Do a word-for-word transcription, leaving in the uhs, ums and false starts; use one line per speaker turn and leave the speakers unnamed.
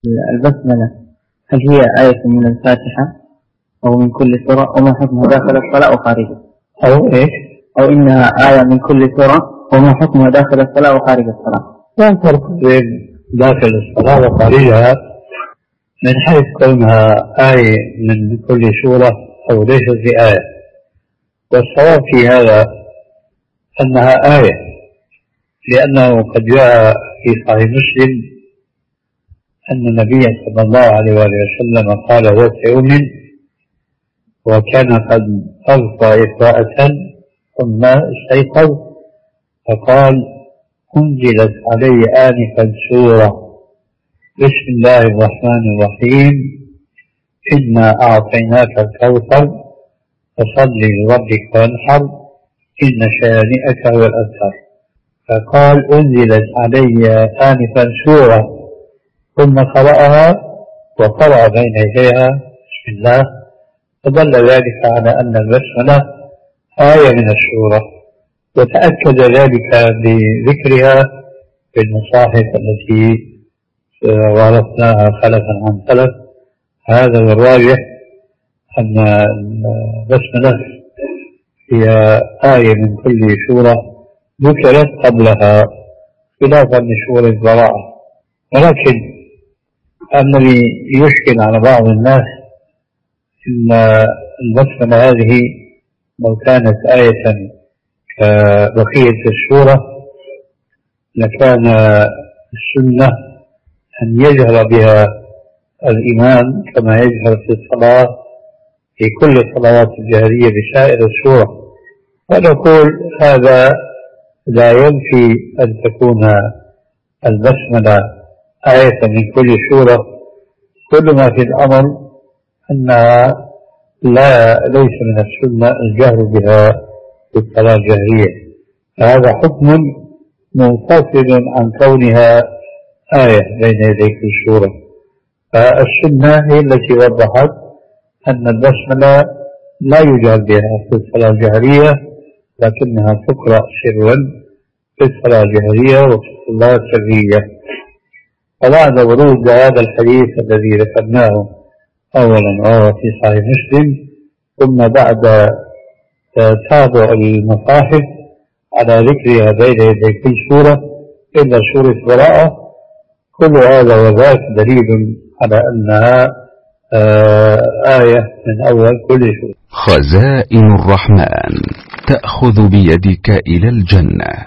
البسملة هل هي آية من الفاتحة أو من كل سورة، وما حكمها داخل الصلاة وخارجها؟
أو إيش؟
أو إنها آية من كل سورة وما حكمها داخل الصلاة وخارج الصلاة؟
لا فرق بين داخل الصلاة وخارجها من حيث كونها آية من كل سورة أو ليست بآية، والصواب في هذا أنها آية، لأنه قد جاء في صحيح مسلم أن النبي صلى الله عليه وسلم قال ذات يوم وكان قد أغطى إقراءة ثم استيقظ فقال أنزلت علي آنفا سورة بسم الله الرحمن الرحيم إنا أعطيناك الكوثر فصل لربك وانحر إن شانئك هو الأبتر. فقال أنزلت علي آنفا سورة ثم قرأها وقرأ بين يديها بسم الله، فدل ذلك على أن البسملة آية من السورة، وتأكد ذلك بذكرها في المصاحف التي ورثناها خلفا عن خلف. هذا هو الراجح أن البسملة هي آية من كل سورة ذكرت قبلها خلافا لسورة البراءة. ولكن الذي يشكل على بعض الناس إن البسملة هذه لو كانت آية كبقية السورة لكان السنة أن يجهر بها الإمام كما يجهر في الصلاة في كل الصلوات الجهرية بسائر السورة، ونقول هذا لا ينفي أن تكون البسملة آية من كل سورة، كل ما في الأمر أنها لا ليس من السنة الجهر بها في الصلاة الجهرية، هذا حكم منفصل عن كونها آية بين يدي كل سورة. فالسنة هي التي وضحت أن البسملة لا يجهر بها في الصلاة الجهرية، لكنها تقرأ سرا في الصلاة الجهرية وفي الصلاة السرية. فبعد ورود هذا الحديث الذي ذكرناه أولا وهو في صحيح مسلم، ثم بعد تابع المصاحف على ذكرها بين يدي كل سورة إلا سورة براءة، كل هذا وذاك دليل على أنها آية من أول كل سورة.
خزائن الرحمن تأخذ بيدك إلى الجنة.